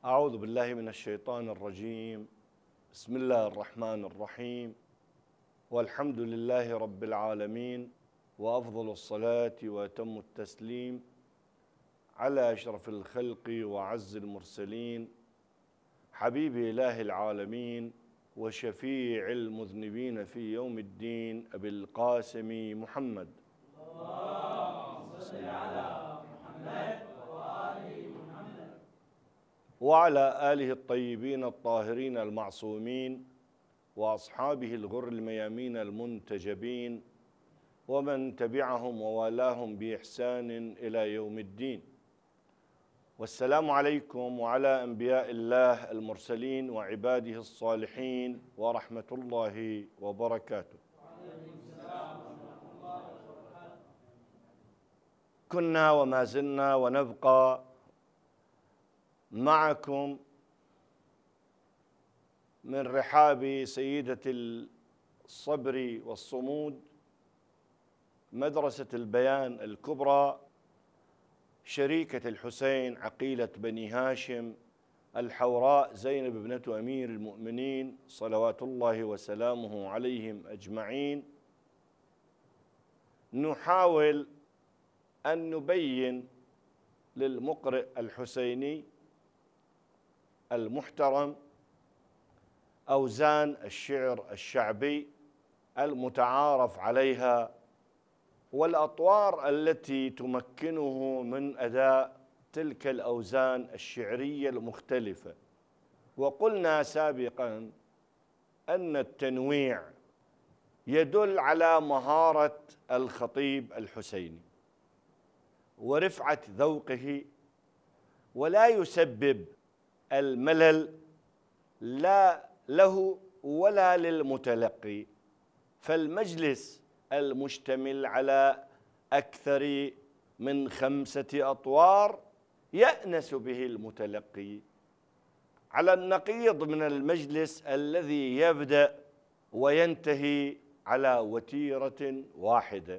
أعوذ بالله من الشيطان الرجيم. بسم الله الرحمن الرحيم، والحمد لله رب العالمين، وأفضل الصلاة وأتم التسليم على أشرف الخلق وأعز المرسلين، حبيب إله العالمين وشفيع المذنبين في يوم الدين، أبي القاسم محمد. اللهم صل على محمد وآل محمد وعلى آله الطيبين الطاهرين المعصومين وأصحابه الغر الميامين المنتجبين ومن تبعهم ووالاهم بإحسان إلى يوم الدين. والسلام عليكم وعلى أنبياء الله المرسلين وعباده الصالحين ورحمة الله وبركاته. كنا وما زلنا ونبقى معكم من رحاب سيدة الصبر والصمود، مدرسة البيان الكبرى، شريكة الحسين عقيلة بني هاشم الحوراء زينب ابنة أمير المؤمنين صلوات الله وسلامه عليهم أجمعين. نحاول أن نبين للمقرئ الحسيني المحترم أوزان الشعر الشعبي المتعارف عليها والأطوار التي تمكنه من أداء تلك الأوزان الشعرية المختلفة. وقلنا سابقا أن التنويع يدل على مهارة الخطيب الحسيني ورفعة ذوقه، ولا يسبب الملل لا له ولا للمتلقي، فالمجلس المشتمل على أكثر من 5 أطوار يأنس به المتلقي، على النقيض من المجلس الذي يبدأ وينتهي على وتيرة واحدة.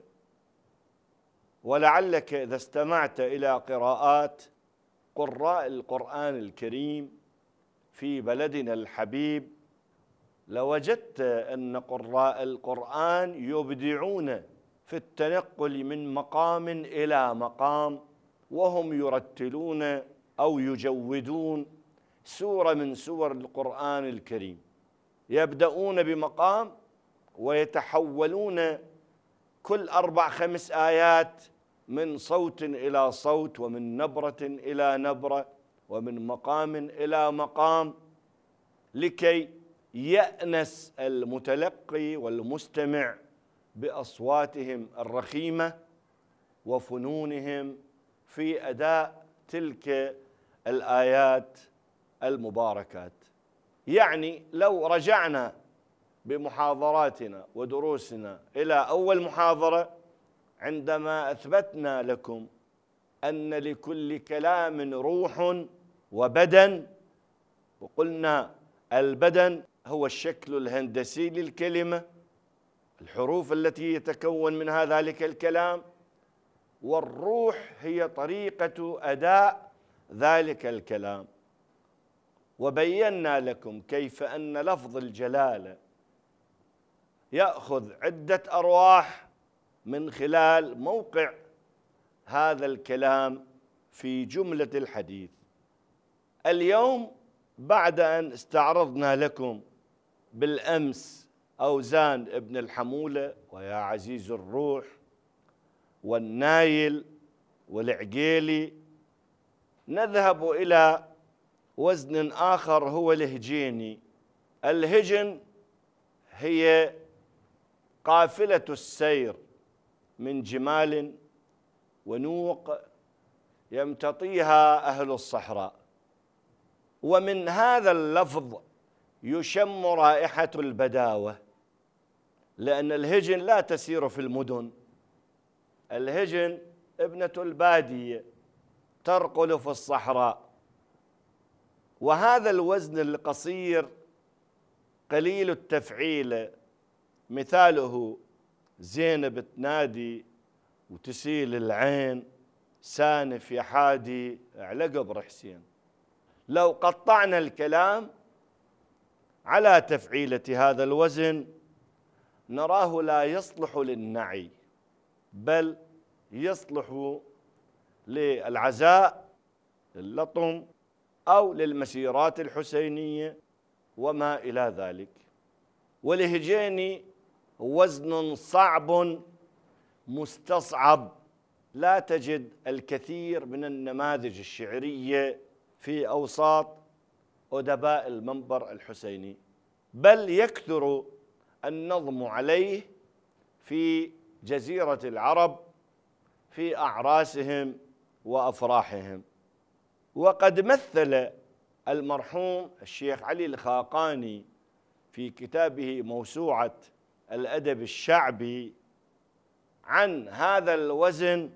ولعلك إذا استمعت إلى قراءات قراء القرآن الكريم في بلدنا الحبيب لوجدت أن قراء القرآن يبدعون في التنقل من مقام إلى مقام، وهم يرتلون أو يجودون سورة من سور القرآن الكريم، يبدأون بمقام ويتحولون كل 4-5 آيات من صوت إلى صوت، ومن نبرة إلى نبرة، ومن مقام إلى مقام، لكي يأنس المتلقي والمستمع بأصواتهم الرخيمة وفنونهم في أداء تلك الآيات المباركات. يعني لو رجعنا بمحاضراتنا ودروسنا إلى أول محاضرة عندما أثبتنا لكم أن لكل كلام روح وبدن، وقلنا البدن هو الشكل الهندسي للكلمة، الحروف التي يتكون منها ذلك الكلام، والروح هي طريقة أداء ذلك الكلام. وبينا لكم كيف أن لفظ الجلالة يأخذ عدة أرواح من خلال موقع هذا الكلام في جملة الحديث. اليوم بعد أن استعرضنا لكم بالأمس أوزان ابن الحمولة ويا عزيز الروح والنايل والعقيلي، نذهب إلى وزن آخر هو الهجيني. الهجن هي قافلة السير من جمال ونوق يمتطيها أهل الصحراء، ومن هذا اللفظ يشم رائحة البداوة، لأن الهجن لا تسير في المدن، الهجن ابنة البادية ترقل في الصحراء. وهذا الوزن القصير قليل التفعيل، مثاله زينب تنادي وتسيل العين، سانف يا حادي على قبر حسين. لو قطعنا الكلام على تفعيلة هذا الوزن نراه لا يصلح للنعي، بل يصلح للعزاء، للطم، أو للمسيرات الحسينية وما إلى ذلك. والهجيني وزن صعب مستصعب، لا تجد الكثير من النماذج الشعرية في أوساط أدباء المنبر الحسيني، بل يكثر النظم عليه في جزيرة العرب في أعراسهم وأفراحهم. وقد مثل المرحوم الشيخ علي الخاقاني في كتابه موسوعة الأدب الشعبي عن هذا الوزن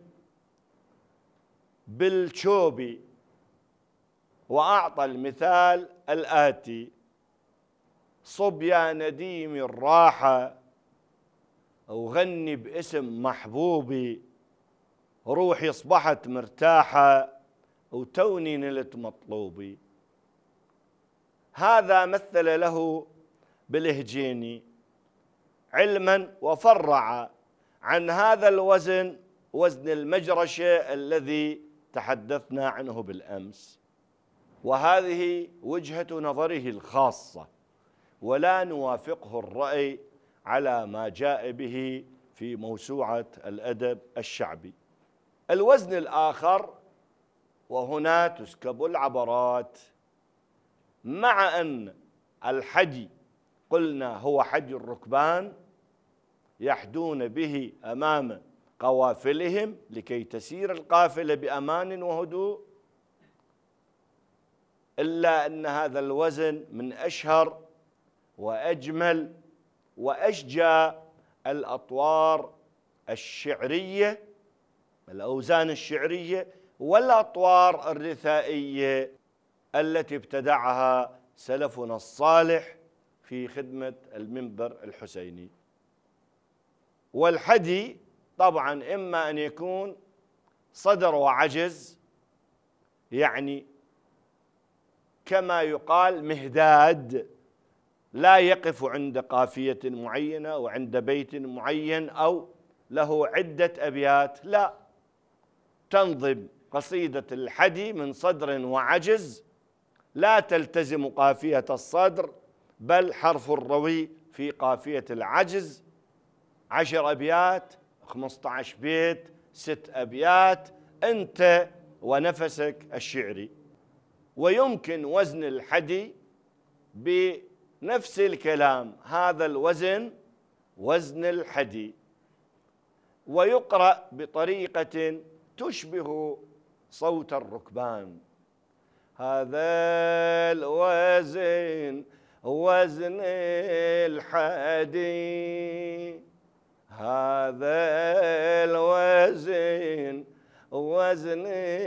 بالشوبي، وأعطى المثال الآتي: صب يا نديم الراحة، أو غني باسم محبوبي، روحي أصبحت مرتاحة، وتوني نلت مطلوبي. هذا مثل له بالهجيني، علما وفرع عن هذا الوزن وزن المجرشة الذي تحدثنا عنه بالأمس. وهذه وجهة نظره الخاصة، ولا نوافقه الرأي على ما جاء به في موسوعة الأدب الشعبي. الوزن الآخر، وهنا تسكب العبرات، مع أن الحدي قلنا هو حدي الركبان يحدون به أمام قوافلهم لكي تسير القافلة بأمان وهدوء، إلا أن هذا الوزن من أشهر وأجمل وأشجى الأطوار الشعرية، الأوزان الشعرية والأطوار الرثائية التي ابتدعها سلفنا الصالح في خدمة المنبر الحسيني. والحدي طبعا إما أن يكون صدر وعجز، يعني كما يقال مهداد، لا يقف عند قافية معينة وعند بيت معين أو له عدة أبيات، لا، تنظم قصيدة الحدي من صدر وعجز، لا تلتزم قافية الصدر بل حرف الروي في قافية العجز، 10 أبيات، 15 بيت، 6 أبيات، أنت ونفسك الشعري. ويمكن وزن الحدي بنفس الكلام، هذا الوزن وزن الحدي، ويقرأ بطريقة تشبه صوت الركبان. هذا الوزن وزن الحدي، هذا الوزن وزن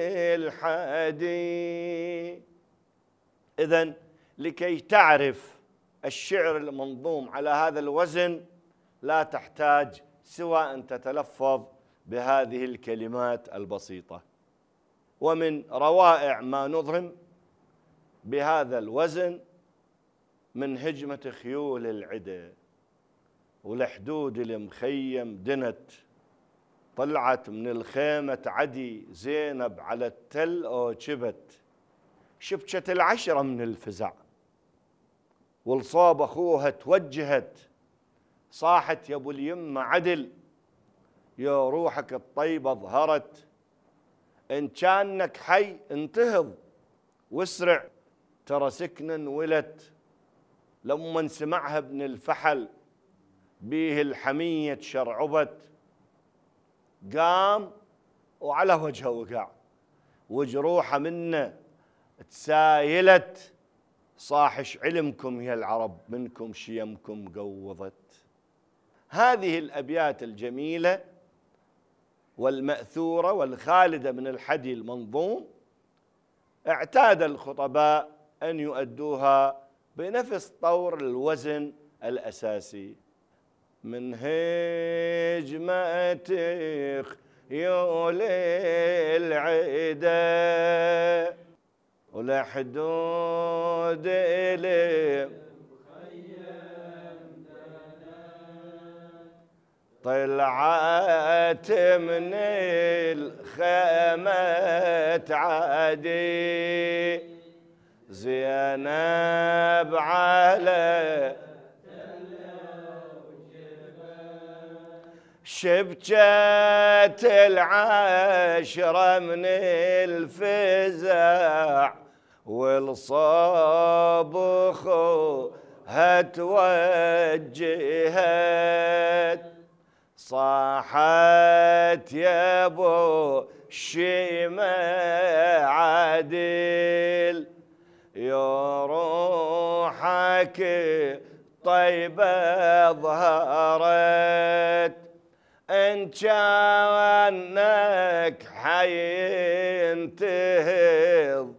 الحدي. إذن لكي تعرف الشعر المنظوم على هذا الوزن لا تحتاج سوى أن تتلفظ بهذه الكلمات البسيطة. ومن روائع ما نظم بهذا الوزن من هجمة خيول العدا، والحدود المخيم دنت، طلعت من الخيمة عدي زينب على التل أوجبت، شبكت العشرة من الفزع، والصوب أخوها توجهت، صاحت يا أبو اليمة عدل، يا روحك الطيبة ظهرت، إن كانك حي انتهض واسرع، ترى سكنا ولت. لما سمعها ابن الفحل بيه الحمية شرعبت، قام وعلى وجهه وقع، وجروحه منه تسايلت، صاحش علمكم يا العرب منكم شيمكم قوضت. هذه الأبيات الجميلة والمأثورة والخالدة من الحدي المنظوم اعتاد الخطباء أن يؤدوها بنفس طور الوزن الأساسي: من هجمة خيول العدا ولحدود إلي طلعت من الخيمة عادي زينب على شبكت العشرة من الفزع والصوب خوها توجهت صاحت يا ابو الشيمة عادل يا روحك طيبة ظهرت إن كانك حي انتهض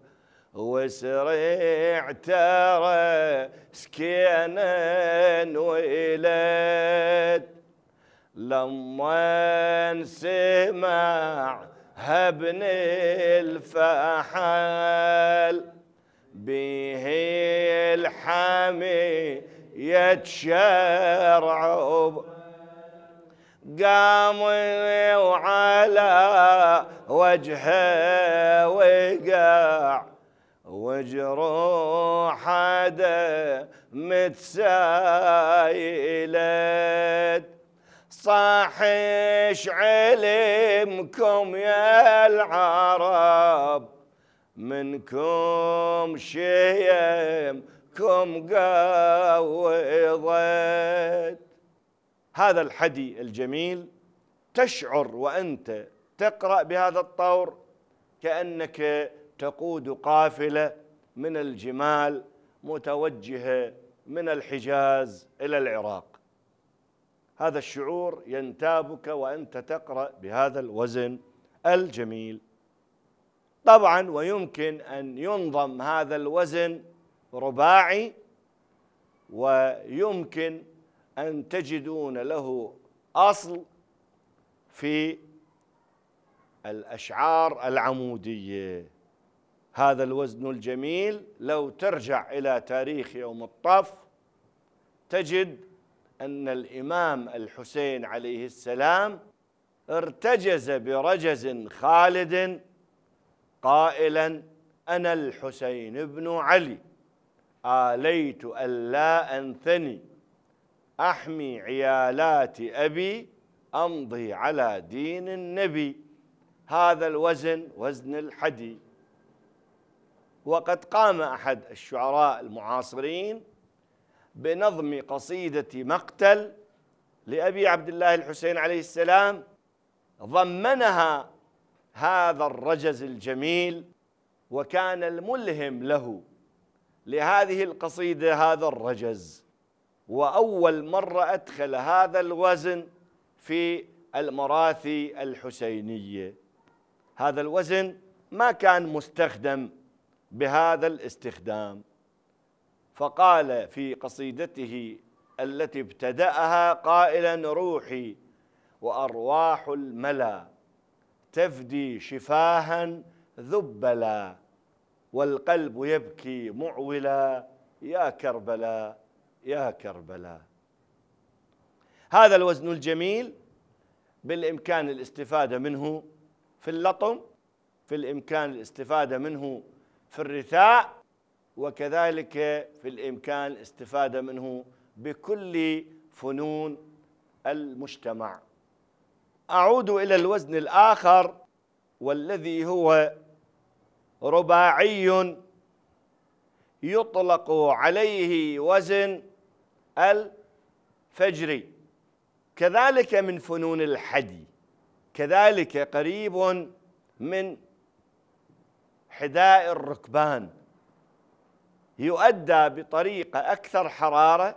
وسريع ترى سكينا ولد لما سمع ابن الفحل به الحمي يتشرع قام وعلى وجهه وقع وجروح حدا متسايلت صاحش علمكم يا العرب منكم شيمكم قوضت. هذا الحدي الجميل تشعر وأنت تقرأ بهذا الطور كأنك تقود قافلة من الجمال متوجهة من الحجاز إلى العراق. هذا الشعور ينتابك وأنت تقرأ بهذا الوزن الجميل. طبعا ويمكن أن ينظم هذا الوزن رباعي، ويمكن أن تجدون له أصل في الأشعار العمودية. هذا الوزن الجميل لو ترجع إلى تاريخ يوم الطف تجد أن الإمام الحسين عليه السلام ارتجز برجز خالد قائلا: أنا الحسين بن علي آليت ألا أنثني أحمي عيالات أبي أمضي على دين النبي. هذا الوزن وزن الحدي. وقد قام أحد الشعراء المعاصرين بنظم قصيدة مقتل لأبي عبد الله الحسين عليه السلام، ضمنها هذا الرجز الجميل، وكان الملهم له لهذه القصيدة هذا الرجز. وأول مرة أدخل هذا الوزن في المراثي الحسينية. هذا الوزن ما كان مستخدم بهذا الاستخدام، فقال في قصيدته التي ابتدأها قائلا: روحي وأرواح الملا تفدي شفاها ذبلا والقلب يبكي معولا يا كربلا يا كربلا. هذا الوزن الجميل بالإمكان الاستفادة منه في اللطم، في الإمكان الاستفادة منه في الرثاء، وكذلك في الإمكان الاستفادة منه بكل فنون المجتمع. أعود إلى الوزن الآخر والذي هو رباعي يطلق عليه وزن الفجري، كذلك من فنون الحدي، كذلك قريب من حداء الركبان، يؤدى بطريقة أكثر حرارة،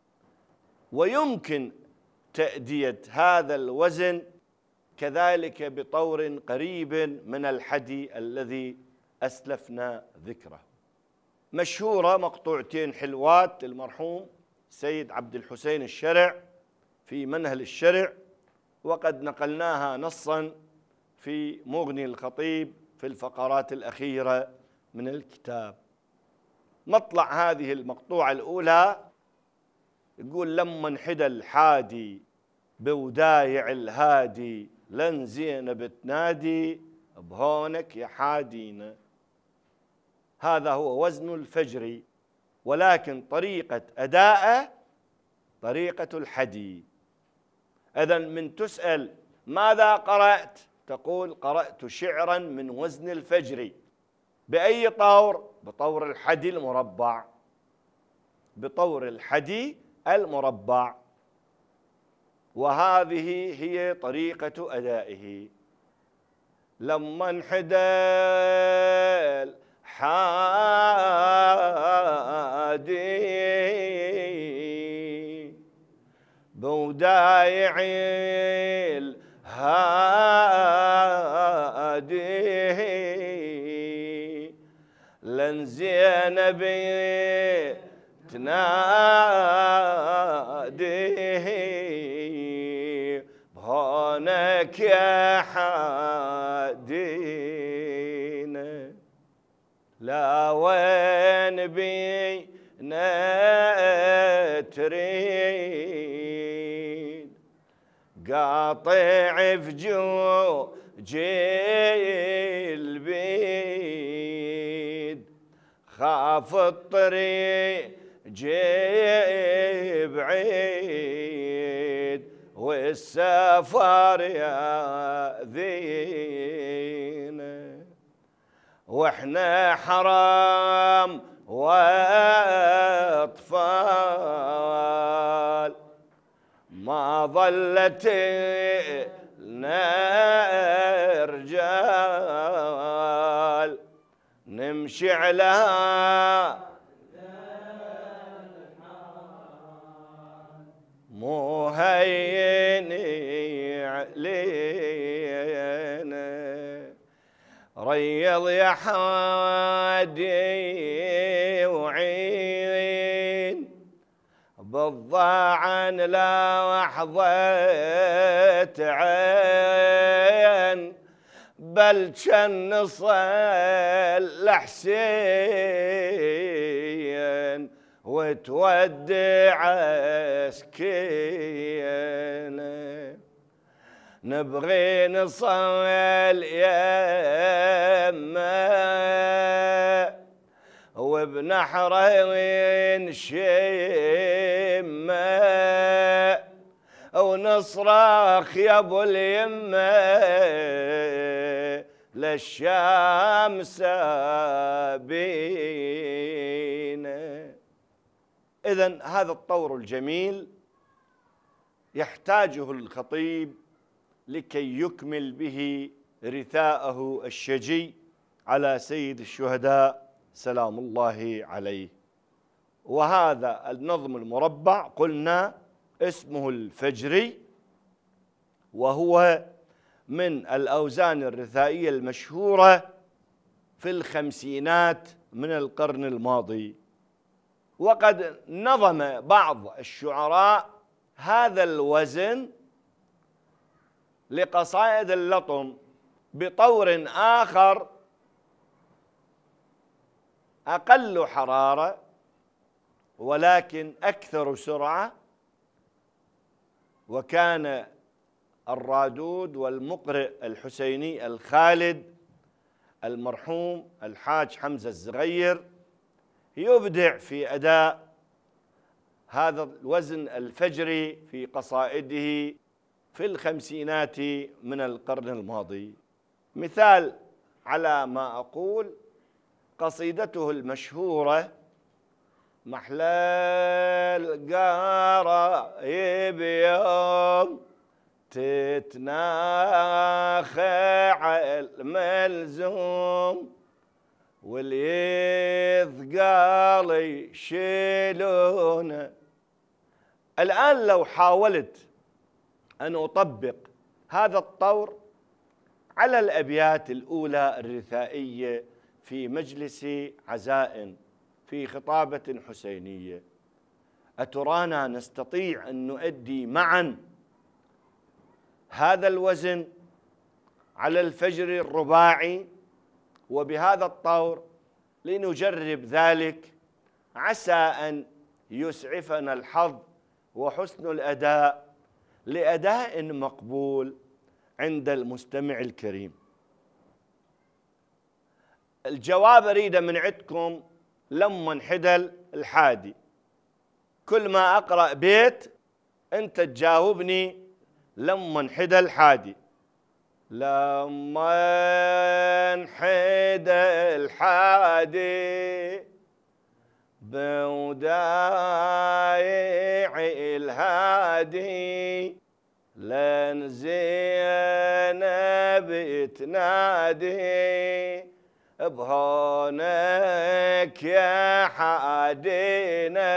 ويمكن تأدية هذا الوزن كذلك بطور قريب من الحدي الذي أسلفنا ذكره. مشهورة مقطوعتين حلوات للمرحوم سيد عبد الحسين الشرع في منهل الشرع، وقد نقلناها نصا في مغني الخطيب في الفقرات الأخيرة من الكتاب. مطلع هذه المقطوعة الأولى يقول: لما انحدى الحادي بودايع الهادي، لن زينب تنادي بهونك يا حادينا. هذا هو وزن الفجر، ولكن طريقة أداءه طريقة الحدي. إذن من تسأل ماذا قرأت؟ تقول: قرأت شعرا من وزن الفجر. بأي طور؟ بطور الحدي المربع، بطور الحدي المربع، وهذه هي طريقة أدائه. لما انحدى الحادي بودايع الهادي، لن زينب تنادي بهونك يا حادينا. لا وين بينا تريد قاطع في جيل بيد، خاف الطريق جيب عيد والسفر يا ذينا، واحنا حرام واطفال ما ظلت لنا رجال نمشي على مو هيني علينا. ريض يا حادي وعين بالضاعن لا لحظة عين، بل كان صل حسين وتودع سكينه. نبغي نصل يمه وبنحرين شمه، ونصرخ يا ابو اليمه للشام سابينا. إذن هذا الطور الجميل يحتاجه الخطيب لكي يكمل به رثاءه الشجي على سيد الشهداء سلام الله عليه. وهذا النظم المربع قلنا اسمه الفجري، وهو من الأوزان الرثائية المشهورة في الخمسينات من القرن الماضي. وقد نظم بعض الشعراء هذا الوزن لقصائد اللطم بطور آخر أقل حرارة ولكن أكثر سرعة، وكان الرادود والمقرئ الحسيني الخالد المرحوم الحاج حمزة الزغير يبدع في أداء هذا الوزن الفجري في قصائده في الخمسينات من القرن الماضي. مثال على ما أقول قصيدته المشهورة محلال قرايب يوم تتناخى على الملزوم، واليثقال يشيلونه. الآن لو حاولت أن أطبق هذا الطور على الأبيات الأولى الرثائية في مجلس عزاء في خطابة حسينية، أترانا نستطيع أن نؤدي معا هذا الوزن على الفجر الرباعي وبهذا الطور؟ لنجرب ذلك، عسى أن يسعفنا الحظ وحسن الأداء لأداء مقبول عند المستمع الكريم. الجواب أريده من عندكم لما انحدل الحادي. كل ما أقرأ بيت أنت تجاوبني لما انحدل الحادي. لما انحدل الحادي بودايع الهادي لن زينب تنادي بهونك يا حادينا.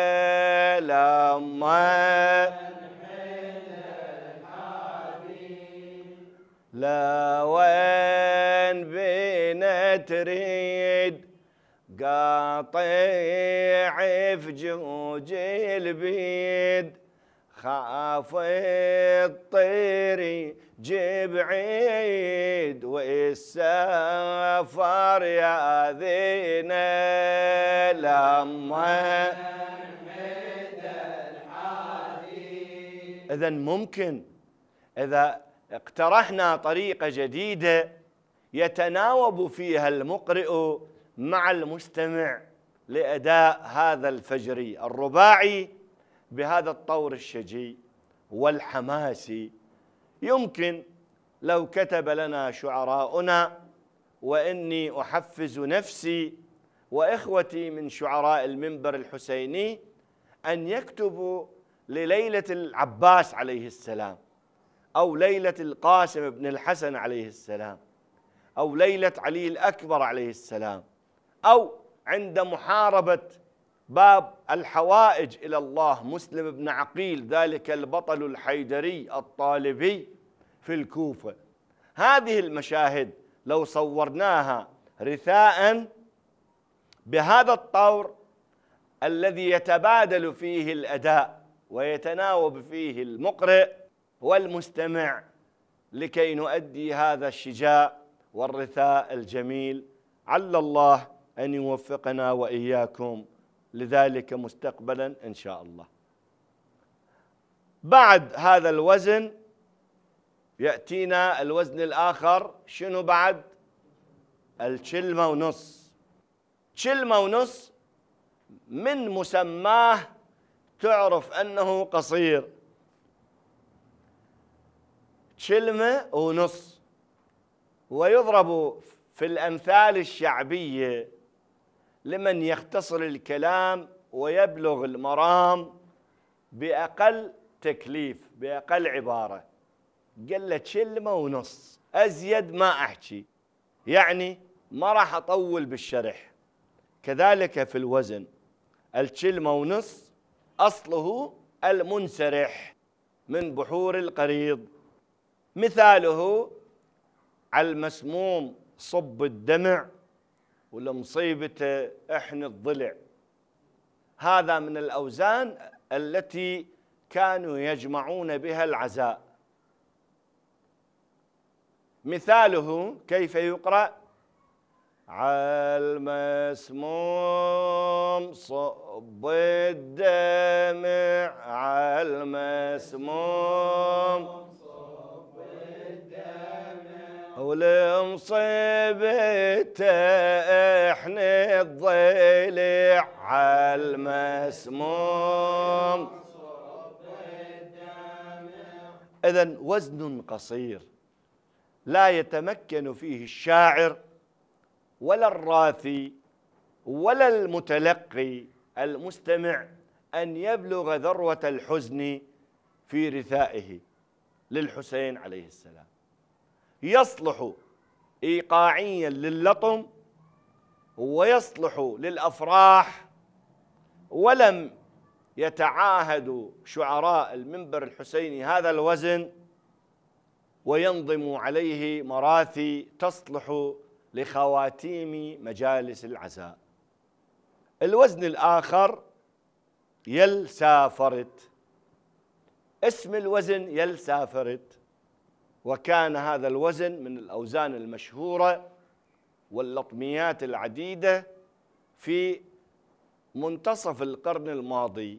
لما لا وين بينا تريد قاطع في جوج البيد خاف الطير جيب عيد والسفر يا ذينا. لما إذن ممكن إذا اقترحنا طريقة جديدة يتناوب فيها المقرئ مع المستمع لأداء هذا الفجري الرباعي بهذا الطور الشجي والحماسي، يمكن لو كتب لنا شعراؤنا، وإني أحفز نفسي وإخوتي من شعراء المنبر الحسيني أن يكتبوا لليلة العباس عليه السلام، أو ليلة القاسم بن الحسن عليه السلام، أو ليلة علي الأكبر عليه السلام، أو عند محاربة باب الحوائج إلى الله مسلم بن عقيل ذلك البطل الحيدري الطالبي في الكوفة. هذه المشاهد لو صورناها رثاء بهذا الطور الذي يتبادل فيه الأداء ويتناوب فيه المقرئ والمستمع لكي نؤدي هذا الشجاع والرثاء الجميل، عل الله أن يوفقنا وإياكم لذلك مستقبلا إن شاء الله. بعد هذا الوزن يأتينا الوزن الآخر. شنو بعد؟ الشلمة ونص. شلمة ونص من مسماه تعرف أنه قصير، شلمة ونص، ويضرب في الأمثال الشعبية لمن يختصر الكلام ويبلغ المرام بأقل تكليف بأقل عبارة. قال له شلمة ونص، أزيد ما أحكي، يعني ما راح أطول بالشرح. كذلك في الوزن الشلمة ونص أصله المنسرح من بحور القريض، مثاله على المسموم صب الدمع والمصيبة احن الضلع. هذا من الأوزان التي كانوا يجمعون بها العزاء. مثاله كيف يقرأ؟ عالمسموم صب الدمع، عالمسموم صب الدمع، والمصيبة احن الضلع، عالمسموم صب الدمع. إذن وزن قصير لا يتمكن فيه الشاعر ولا الراثي ولا المتلقي المستمع أن يبلغ ذروة الحزن في رثائه للحسين عليه السلام. يصلح إيقاعيا لللطم ويصلح للأفراح، ولم يتعاهد شعراء المنبر الحسيني هذا الوزن وينظم عليه مراثي تصلح لخواتيم مجالس العزاء. الوزن الآخر يلسافرت. اسم الوزن يلسافرت، وكان هذا الوزن من الأوزان المشهورة واللطميات العديدة في منتصف القرن الماضي،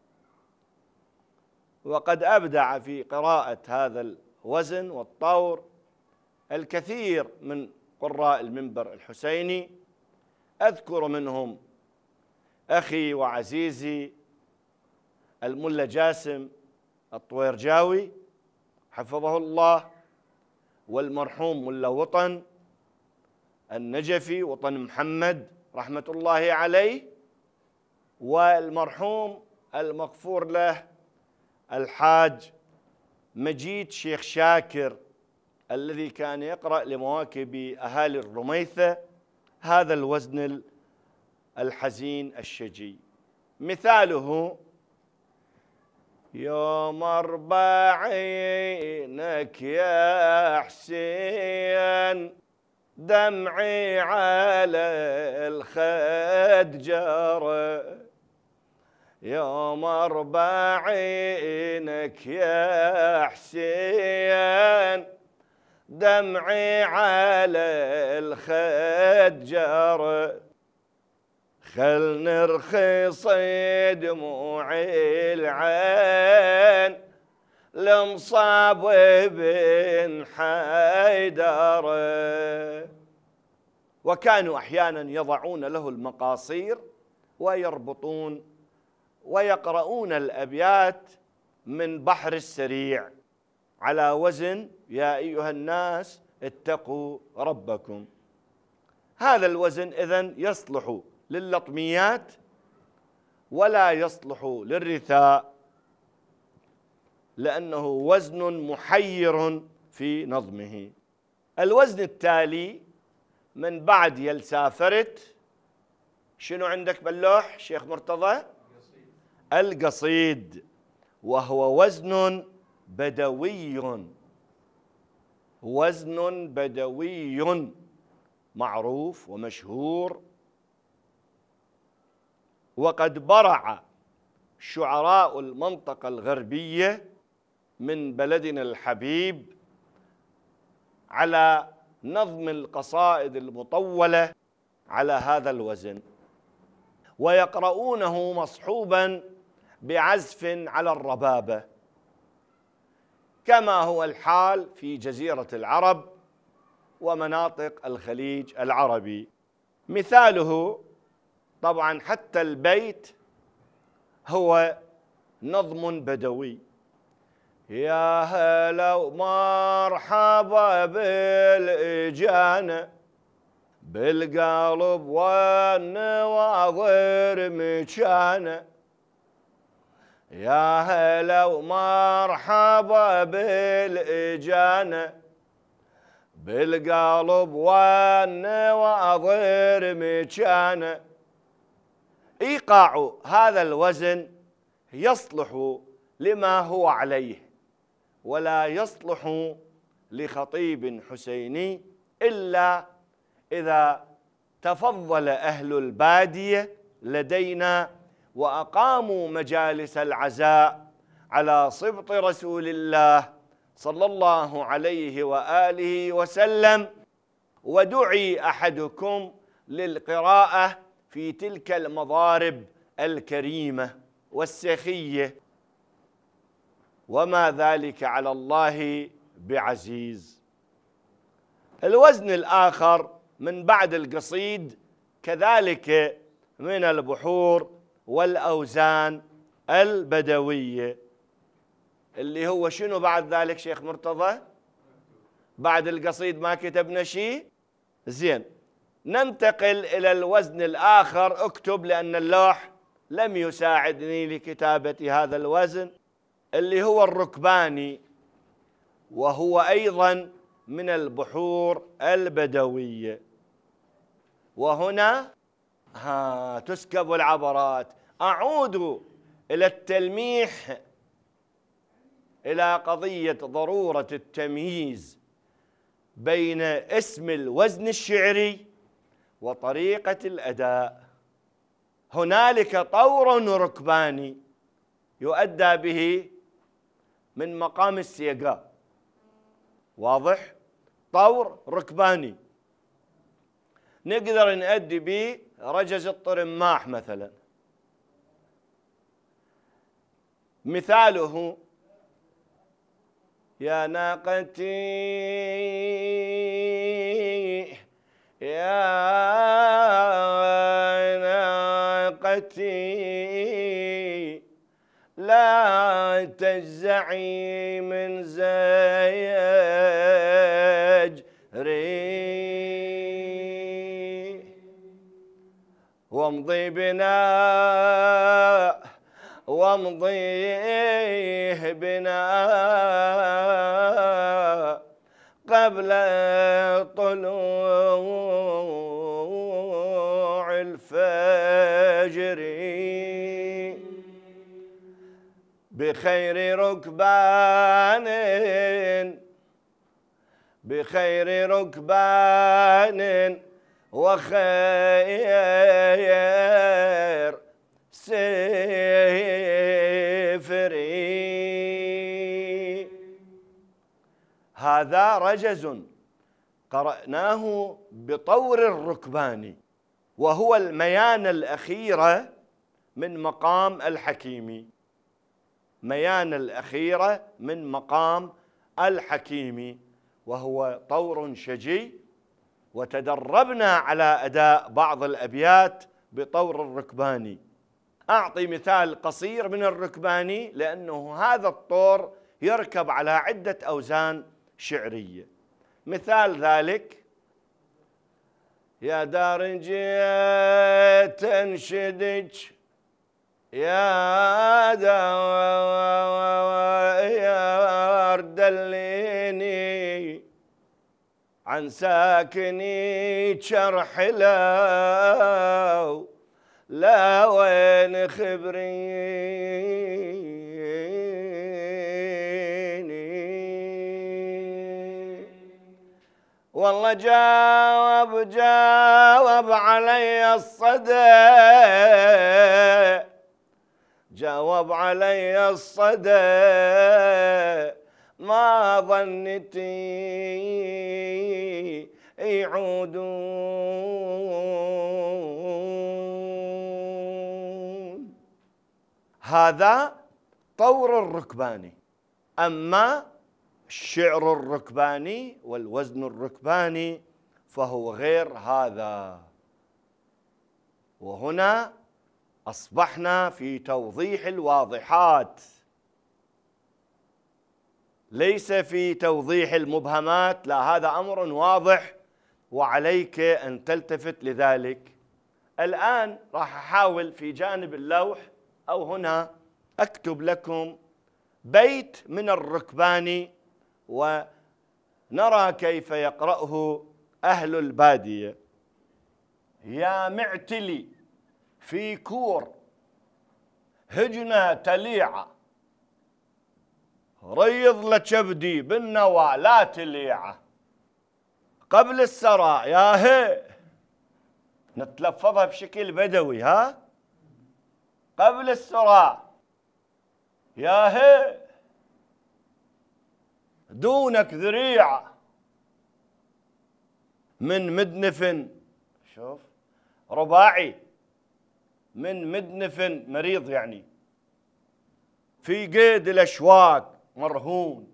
وقد أبدع في قراءة هذا الوزن والطور الكثير من قراء المنبر الحسيني. أذكر منهم أخي وعزيزي الملا جاسم الطويرجاوي حفظه الله، والمرحوم ملا وطن النجفي، وطن محمد رحمة الله عليه، والمرحوم المغفور له الحاج مجيد شيخ شاكر الذي كان يقرأ لمواكب أهالي الرميثة هذا الوزن الحزين الشجي. مثاله: يوم أربعينك يا حسين دمعي على الخد جرى، يوم أربعينك يا حسين دمعي على الخد جرى، خل نرخص دموعي العين لمصاب بن حيدر. وكانوا أحيانا يضعون له المقاصير ويربطون ويقرؤون الأبيات من بحر السريع على وزن يا أيها الناس اتقوا ربكم. هذا الوزن إذن يصلح لللطميات ولا يصلح للرثاء، لأنه وزن محير في نظمه. الوزن التالي من بعد يلسافرت، شنو عندك باللوح شيخ مرتضى؟ القصيد، وهو وزن بدوي، وزن بدوي معروف ومشهور، وقد برع شعراء المنطقة الغربية من بلدنا الحبيب على نظم القصائد المطولة على هذا الوزن، ويقرؤونه مصحوبا بعزف على الربابة، كما هو الحال في جزيرة العرب ومناطق الخليج العربي. مثاله طبعا حتى البيت هو نظم بدوي: يا هلا ومرحبا بالإجانة بالقلب والنواظر مكانة، يا هلا ومرحبا بالإجانة بالقلب والنواظر مكانة. إيقاع هذا الوزن يصلح لما هو عليه، ولا يصلح لخطيب حسيني إلا إذا تفضل أهل البادية لدينا وأقاموا مجالس العزاء على صبط رسول الله صلى الله عليه وآله وسلم، ودعي أحدكم للقراءة في تلك المضارب الكريمة والسخية، وما ذلك على الله بعزيز. الوزن الآخر من بعد القصيد كذلك من البحور والأوزان البدوية، اللي هو شنو بعد ذلك شيخ مرتضى؟ بعد القصيد ما كتبنا شيء؟ زين، ننتقل إلى الوزن الآخر. اكتب لأن اللوح لم يساعدني لكتابة هذا الوزن، اللي هو الركباني، وهو أيضا من البحور البدوية. وهنا تسكب العبرات. أعود إلى التلميح إلى قضية ضرورة التمييز بين اسم الوزن الشعري وطريقة الأداء. هنالك طور ركباني يؤدى به من مقام السيقاء، واضح؟ طور ركباني نقدر نؤدي به رجز الطرماح مثلا، مثاله: يا ناقتي يا ناقتي لا تجزعي من زجري وامضي بنا وامضيه بنا قبل طلوع الفجر بخير ركبان وخير سفري. هذا رجز قرأناه بطور الركبان، وهو الميانة الأخيرة من مقام الحكيم، ميانة الأخيرة من مقام الحكيم، وهو طور شجي. وتدربنا على أداء بعض الأبيات بطور الركباني. أعطي مثال قصير من الركباني، لأنه هذا الطور يركب على عدة أوزان شعرية. مثال ذلك: يا دار جيت انشدك يا دار دليني عن ساكني شرح لا وين خبريني. والله جاوب علي الصدى، جاوب علي الصدى ما ظنتي يعودون. هذا طور الركباني. أما الشعر الركباني والوزن الركباني فهو غير هذا. وهنا أصبحنا في توضيح الواضحات، ليس في توضيح المبهمات. لا، هذا أمر واضح وعليك أن تلتفت لذلك. الآن راح أحاول في جانب اللوح أو هنا أكتب لكم بيت من الركباني ونرى كيف يقرأه أهل البادية. يا معتلي في كور هجنة تليعة ريض لكبدي بالنوى لا تليعة قبل السراء. يا هي نتلفظها بشكل بدوي، ها؟ قبل السراء يا هي دونك ذريعة من مدنف، شوف رباعي، من مدنف مريض يعني في قيد الأشواق مرهون.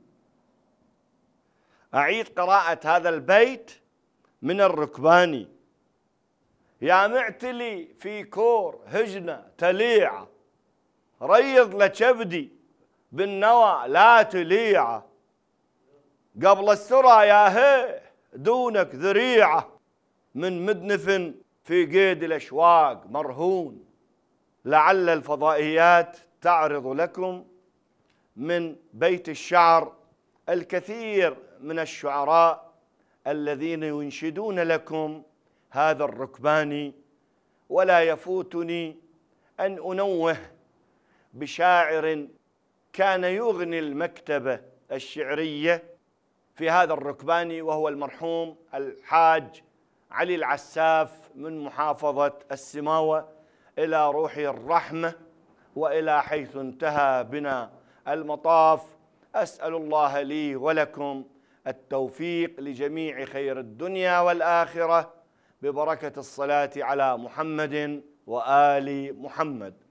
أعيد قراءة هذا البيت من الركباني. يا معتلي في كور هجنة تليعة ريض لكبدي بالنوى لا تليعة قبل السرى يا هي دونك ذريعة من مدنف في قيد الأشواق مرهون. لعل الفضائيات تعرض لكم من بيت الشعر الكثير من الشعراء الذين ينشدون لكم هذا الركباني. ولا يفوتني أن أنوه بشاعر كان يغني المكتبة الشعرية في هذا الركباني، وهو المرحوم الحاج علي العساف من محافظة السماوة، إلى روحه الرحمة وإلى حيث انتهى بنا المطاف. أسأل الله لي ولكم التوفيق لجميع خير الدنيا والآخرة ببركة الصلاة على محمد وآل محمد.